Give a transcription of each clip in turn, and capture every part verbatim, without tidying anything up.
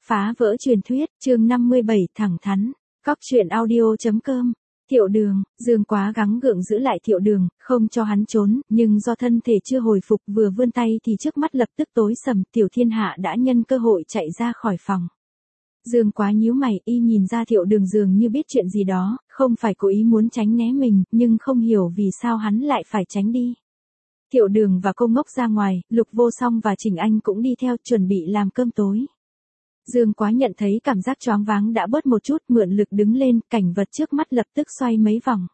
Phá vỡ truyền thuyết, chương năm mươi bảy thẳng thắn, cóc truyện audio chấm com. Thiệu Đường, Dương Quá gắng gượng giữ lại Thiệu Đường, không cho hắn trốn, nhưng do thân thể chưa hồi phục vừa vươn tay thì trước mắt lập tức tối sầm, Tiểu Thiên Hạ đã nhân cơ hội chạy ra khỏi phòng. Dương Quá nhíu mày, y nhìn ra Thiệu Đường dường như biết chuyện gì đó, không phải cố ý muốn tránh né mình, nhưng không hiểu vì sao hắn lại phải tránh đi. Thiệu Đường và Cô Ngốc ra ngoài, Lục Vô Song và Trình Anh cũng đi theo, chuẩn bị làm cơm tối. Dương Quá nhận thấy cảm giác choáng váng đã bớt một chút, mượn lực đứng lên, cảnh vật trước mắt lập tức xoay mấy vòng.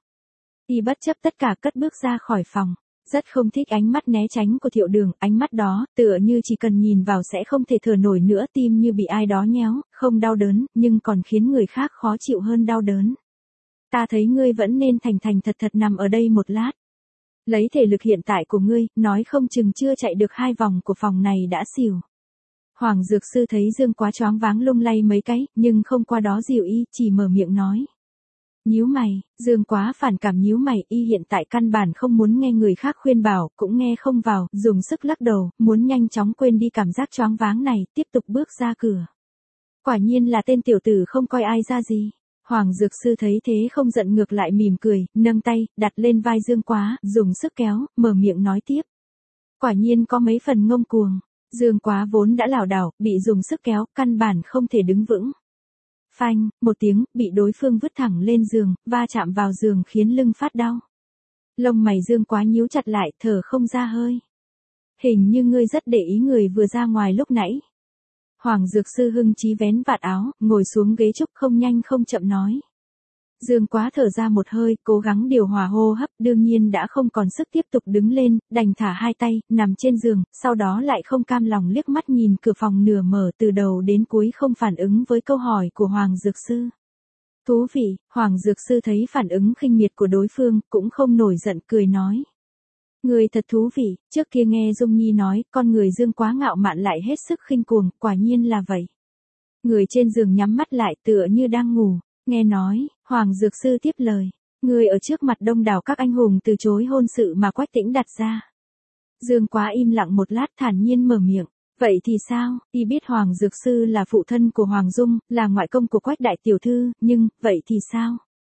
Y bất chấp tất cả cất bước ra khỏi phòng. Rất không thích ánh mắt né tránh của Thiệu Đường, ánh mắt đó, tựa như chỉ cần nhìn vào sẽ không thể thở nổi nữa, tim như bị ai đó nhéo, không đau đớn, nhưng còn khiến người khác khó chịu hơn đau đớn. Ta thấy ngươi vẫn nên thành thành thật thật nằm ở đây một lát. Lấy thể lực hiện tại của ngươi, nói không chừng chưa chạy được hai vòng của phòng này đã xỉu. Hoàng Dược Sư thấy Dương Quá choáng váng lung lay mấy cái, nhưng không qua đó dìu y, chỉ mở miệng nói. Nhíu mày, Dương Quá phản cảm nhíu mày, y hiện tại căn bản không muốn nghe người khác khuyên bảo, cũng nghe không vào, dùng sức lắc đầu, muốn nhanh chóng quên đi cảm giác choáng váng này, tiếp tục bước ra cửa. Quả nhiên là tên tiểu tử không coi ai ra gì. Hoàng Dược Sư thấy thế không giận ngược lại mỉm cười, nâng tay, đặt lên vai Dương Quá, dùng sức kéo, mở miệng nói tiếp. Quả nhiên có mấy phần ngông cuồng. Dương Quá vốn đã lảo đảo, bị dùng sức kéo, căn bản không thể đứng vững. Phanh, một tiếng, bị đối phương vứt thẳng lên giường, va chạm vào giường khiến lưng phát đau. Lông mày Dương Quá nhíu chặt lại, thở không ra hơi. Hình như ngươi rất để ý người vừa ra ngoài lúc nãy. Hoàng Dược Sư hưng chí vén vạt áo, ngồi xuống ghế trúc không nhanh không chậm nói. Dương Quá thở ra một hơi, cố gắng điều hòa hô hấp, đương nhiên đã không còn sức tiếp tục đứng lên, đành thả hai tay, nằm trên giường, sau đó lại không cam lòng liếc mắt nhìn cửa phòng nửa mở từ đầu đến cuối không phản ứng với câu hỏi của Hoàng Dược Sư. Thú vị, Hoàng Dược Sư thấy phản ứng khinh miệt của đối phương, cũng không nổi giận cười nói. Người thật thú vị, trước kia nghe Dung Nhi nói, con người Dương Quá ngạo mạn lại hết sức khinh cuồng, quả nhiên là vậy. Người trên giường nhắm mắt lại tựa như đang ngủ. Nghe nói, Hoàng Dược Sư tiếp lời, người ở trước mặt đông đảo các anh hùng từ chối hôn sự mà Quách Tĩnh đặt ra. Dương Quá im lặng một lát thản nhiên mở miệng, vậy thì sao, y biết Hoàng Dược Sư là phụ thân của Hoàng Dung, là ngoại công của Quách đại tiểu thư, nhưng, vậy thì sao?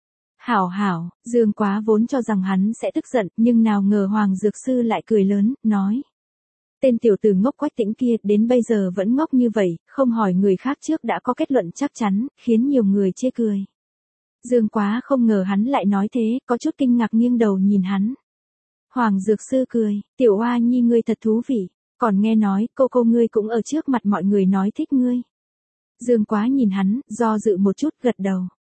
Hảo hảo, Dương Quá vốn cho rằng hắn sẽ tức giận, nhưng nào ngờ Hoàng Dược Sư lại cười lớn, nói. Tên tiểu tử ngốc Quách Tĩnh kia đến bây giờ vẫn ngốc như vậy, không hỏi người khác trước đã có kết luận chắc chắn, khiến nhiều người chê cười. Dương Quá không ngờ hắn lại nói thế, có chút kinh ngạc nghiêng đầu nhìn hắn. Hoàng Dược Sư cười, tiểu oa nhi ngươi thật thú vị, còn nghe nói cô cô ngươi cũng ở trước mặt mọi người nói thích ngươi. Dương Quá nhìn hắn, do dự một chút gật đầu.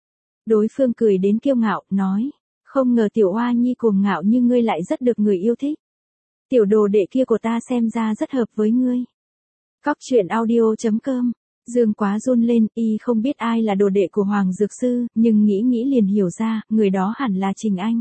Đối phương cười đến kiêu ngạo, nói, không ngờ tiểu oa nhi cuồng ngạo như ngươi lại rất được người yêu thích. Tiểu đồ đệ kia của ta xem ra rất hợp với ngươi. Cóc truyện audio chấm com. Dương Quá run lên, y không biết ai là đồ đệ của Hoàng Dược Sư, nhưng nghĩ nghĩ liền hiểu ra, người đó hẳn là Trình Anh.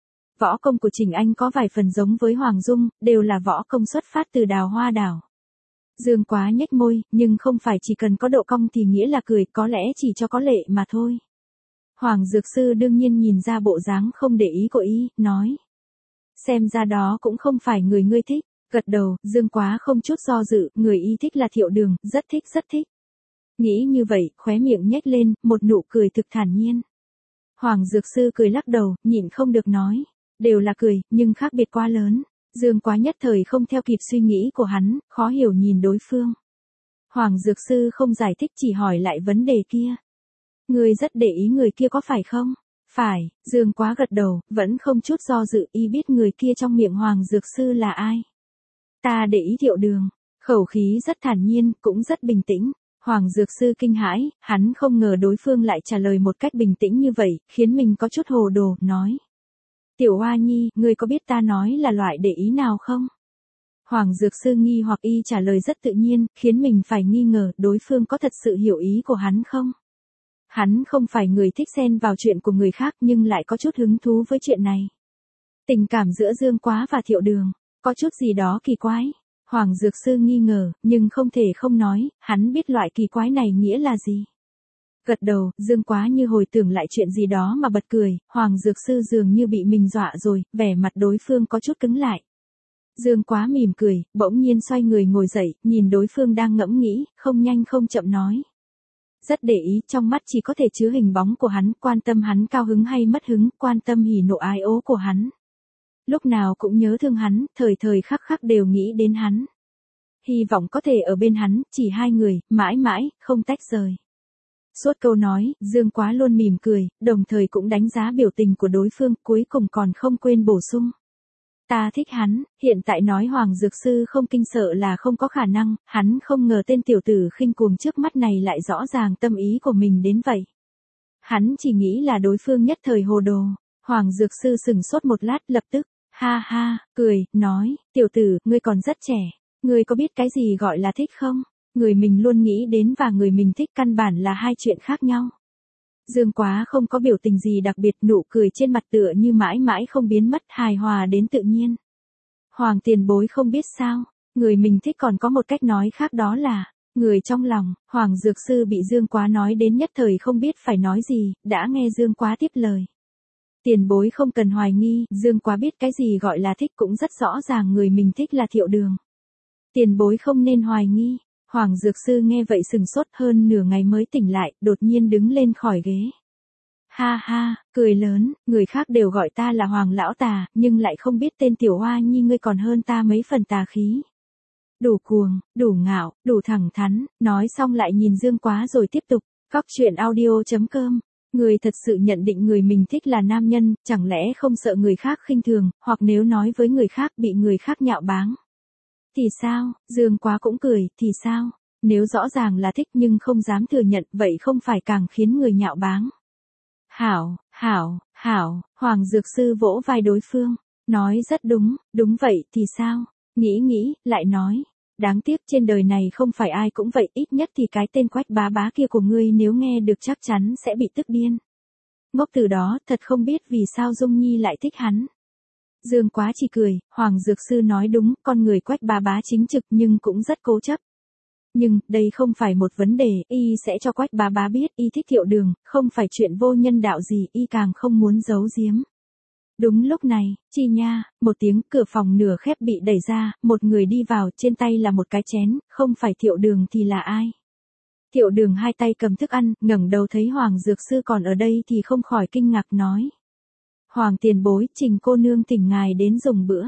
Võ công của Trình Anh có vài phần giống với Hoàng Dung, đều là võ công xuất phát từ Đào Hoa Đảo. Dương Quá nhếch môi, nhưng không phải chỉ cần có độ cong thì nghĩa là cười, có lẽ chỉ cho có lệ mà thôi. Hoàng Dược Sư đương nhiên nhìn ra bộ dáng không để ý của y, nói. Xem ra đó cũng không phải người ngươi thích, gật đầu, Dương Quá không chút do dự, người y thích là Thiệu Đường, rất thích rất thích. Nghĩ như vậy, khóe miệng nhếch lên, một nụ cười thực thản nhiên. Hoàng Dược Sư cười lắc đầu, nhịn không được nói, đều là cười, nhưng khác biệt quá lớn. Dương Quá nhất thời không theo kịp suy nghĩ của hắn, khó hiểu nhìn đối phương. Hoàng Dược Sư không giải thích chỉ hỏi lại vấn đề kia. Ngươi rất để ý người kia có phải không? Phải, Dương Quá gật đầu, vẫn không chút do dự, y biết người kia trong miệng Hoàng Dược Sư là ai. Ta để ý Thiệu Đường, khẩu khí rất thản nhiên, cũng rất bình tĩnh. Hoàng Dược Sư kinh hãi, hắn không ngờ đối phương lại trả lời một cách bình tĩnh như vậy, khiến mình có chút hồ đồ, nói. Tiểu Hoa Nhi, ngươi có biết ta nói là loại để ý nào không? Hoàng Dược Sư nghi hoặc y trả lời rất tự nhiên, khiến mình phải nghi ngờ đối phương có thật sự hiểu ý của hắn không? Hắn không phải người thích xen vào chuyện của người khác nhưng lại có chút hứng thú với chuyện này. Tình cảm giữa Dương Quá và Thiệu Đường, có chút gì đó kỳ quái. Hoàng Dược Sư nghi ngờ, nhưng không thể không nói, hắn biết loại kỳ quái này nghĩa là gì. Gật đầu, Dương Quá như hồi tưởng lại chuyện gì đó mà bật cười, Hoàng Dược Sư dường như bị mình dọa rồi, vẻ mặt đối phương có chút cứng lại. Dương Quá mỉm cười, bỗng nhiên xoay người ngồi dậy, nhìn đối phương đang ngẫm nghĩ, không nhanh không chậm nói. Rất để ý, trong mắt chỉ có thể chứa hình bóng của hắn, quan tâm hắn cao hứng hay mất hứng, quan tâm hỉ nộ ái ố của hắn. Lúc nào cũng nhớ thương hắn, thời thời khắc khắc đều nghĩ đến hắn. Hy vọng có thể ở bên hắn, chỉ hai người, mãi mãi, không tách rời. Suốt câu nói, Dương Quá luôn mỉm cười, đồng thời cũng đánh giá biểu tình của đối phương, cuối cùng còn không quên bổ sung. Ta thích hắn, hiện tại nói Hoàng Dược Sư không kinh sợ là không có khả năng, hắn không ngờ tên tiểu tử khinh cuồng trước mắt này lại rõ ràng tâm ý của mình đến vậy. Hắn chỉ nghĩ là đối phương nhất thời hồ đồ. Hoàng Dược Sư sừng sốt một lát, lập tức, ha ha, cười, nói, tiểu tử, ngươi còn rất trẻ, ngươi có biết cái gì gọi là thích không? Người mình luôn nghĩ đến và người mình thích căn bản là hai chuyện khác nhau. Dương Quá không có biểu tình gì đặc biệt, nụ cười trên mặt tựa như mãi mãi không biến mất, hài hòa đến tự nhiên. Hoàng tiền bối không biết sao, người mình thích còn có một cách nói khác, đó là, người trong lòng. Hoàng Dược Sư bị Dương Quá nói đến nhất thời không biết phải nói gì, đã nghe Dương Quá tiếp lời. Tiền bối không cần hoài nghi, Dương Quá biết cái gì gọi là thích, cũng rất rõ ràng người mình thích là Thiệu Đường. Tiền bối không nên hoài nghi. Hoàng Dược Sư nghe vậy sừng sốt, hơn nửa ngày mới tỉnh lại, đột nhiên đứng lên khỏi ghế. Ha ha, cười lớn, người khác đều gọi ta là Hoàng lão tà, nhưng lại không biết tên tiểu hoa nhi ngươi còn hơn ta mấy phần tà khí. Đủ cuồng, đủ ngạo, đủ thẳng thắn, nói xong lại nhìn Dương Quá rồi tiếp tục, Cóc Truyện Audio chấm com. Người thật sự nhận định người mình thích là nam nhân, chẳng lẽ không sợ người khác khinh thường, hoặc nếu nói với người khác bị người khác nhạo báng. Thì sao? Dương Quá cũng cười, thì sao? Nếu rõ ràng là thích nhưng không dám thừa nhận, vậy không phải càng khiến người nhạo báng. Hảo, hảo, hảo, Hoàng Dược Sư vỗ vai đối phương, nói rất đúng, đúng vậy, thì sao? Nghĩ nghĩ, lại nói, đáng tiếc trên đời này không phải ai cũng vậy, ít nhất thì cái tên Quách bá bá kia của ngươi nếu nghe được chắc chắn sẽ bị tức điên. Ngốc từ đó, thật không biết vì sao Dung Nhi lại thích hắn. Dương Quá chỉ cười, Hoàng Dược Sư nói đúng, con người Quách bá bá chính trực nhưng cũng rất cố chấp. Nhưng, đây không phải một vấn đề, y sẽ cho Quách bá bá biết y thích Thiệu Đường, không phải chuyện vô nhân đạo gì, y càng không muốn giấu giếm. Đúng lúc này, chi nha, một tiếng cửa phòng nửa khép bị đẩy ra, một người đi vào, trên tay là một cái chén, không phải Thiệu Đường thì là ai? Thiệu Đường hai tay cầm thức ăn, ngẩng đầu thấy Hoàng Dược Sư còn ở đây thì không khỏi kinh ngạc nói. Hoàng tiền bối, Trình cô nương thỉnh ngài đến dùng bữa.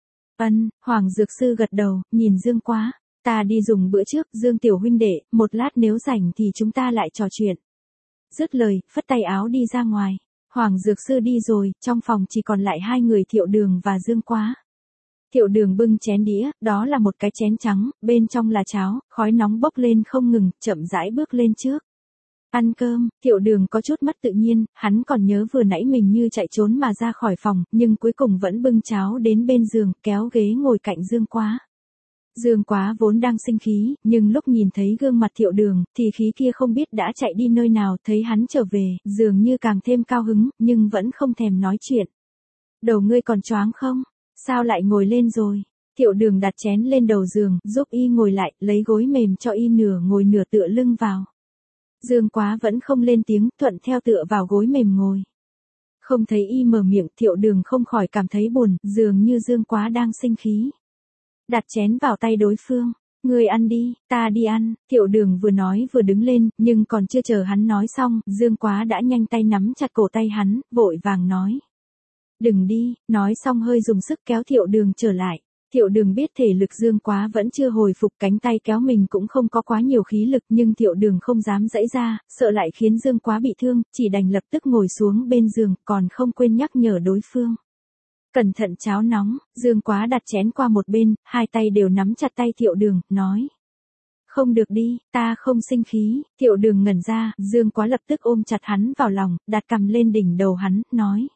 Ân, Hoàng Dược Sư gật đầu, nhìn Dương Quá, ta đi dùng bữa trước, Dương tiểu huynh đệ, một lát nếu rảnh thì chúng ta lại trò chuyện. Dứt lời, phất tay áo đi ra ngoài. Hoàng Dược Sư đi rồi, trong phòng chỉ còn lại hai người Thiệu Đường và Dương Quá. Thiệu Đường bưng chén đĩa, đó là một cái chén trắng, bên trong là cháo, khói nóng bốc lên không ngừng, chậm rãi bước lên trước. Ăn cơm, Thiệu Đường có chút mất tự nhiên, hắn còn nhớ vừa nãy mình như chạy trốn mà ra khỏi phòng, nhưng cuối cùng vẫn bưng cháo đến bên giường, kéo ghế ngồi cạnh Dương Quá. Dương Quá vốn đang sinh khí, nhưng lúc nhìn thấy gương mặt Thiệu Đường, thì khí kia không biết đã chạy đi nơi nào, thấy hắn trở về, dường như càng thêm cao hứng, nhưng vẫn không thèm nói chuyện. Đầu ngươi còn choáng không? Sao lại ngồi lên rồi? Thiệu Đường đặt chén lên đầu giường, giúp y ngồi lại, lấy gối mềm cho y nửa ngồi nửa tựa lưng vào. Dương Quá vẫn không lên tiếng, thuận theo tựa vào gối mềm ngồi. Không thấy y mở miệng, Thiệu Đường không khỏi cảm thấy buồn, dường như Dương Quá đang sinh khí. Đặt chén vào tay đối phương, ngươi ăn đi, ta đi ăn. Thiệu Đường vừa nói vừa đứng lên, nhưng còn chưa chờ hắn nói xong, Dương Quá đã nhanh tay nắm chặt cổ tay hắn, vội vàng nói. Đừng đi, nói xong hơi dùng sức kéo Thiệu Đường trở lại. Thiệu Đường biết thể lực Dương Quá vẫn chưa hồi phục, cánh tay kéo mình cũng không có quá nhiều khí lực, nhưng Thiệu Đường không dám giãy ra, sợ lại khiến Dương Quá bị thương, chỉ đành lập tức ngồi xuống bên giường, còn không quên nhắc nhở đối phương. Cẩn thận cháo nóng. Dương Quá đặt chén qua một bên, hai tay đều nắm chặt tay Thiệu Đường, nói. Không được đi, ta không sinh khí. Thiệu Đường ngẩn ra, Dương Quá lập tức ôm chặt hắn vào lòng, đặt cằm lên đỉnh đầu hắn, nói.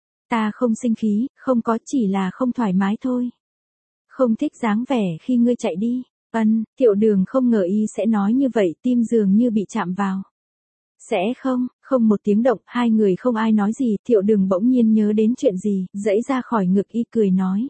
Ta không sinh khí, không có, chỉ là không thoải mái thôi. Không thích dáng vẻ khi ngươi chạy đi. Ân, Thiệu Đường không ngờ y sẽ nói như vậy, tim dường như bị chạm vào. Sẽ không, không một tiếng động, hai người không ai nói gì, Thiệu Đường bỗng nhiên nhớ đến chuyện gì, giãy ra khỏi ngực y cười nói.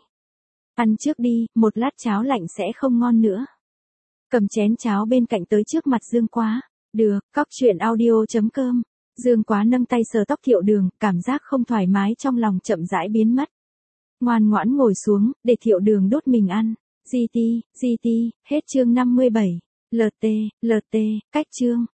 Ăn trước đi, một lát cháo lạnh sẽ không ngon nữa. Cầm chén cháo bên cạnh tới trước mặt Dương Quá. Được, Cóc Truyện Audio chấm com. Dương Quá nâng tay sờ tóc Thiệu Đường, cảm giác không thoải mái trong lòng chậm rãi biến mất. Ngoan ngoãn ngồi xuống, để Thiệu Đường đốt mình ăn. giê tê, giê tê, hết chương năm mươi bảy. lờ tê, lờ tê, cách chương.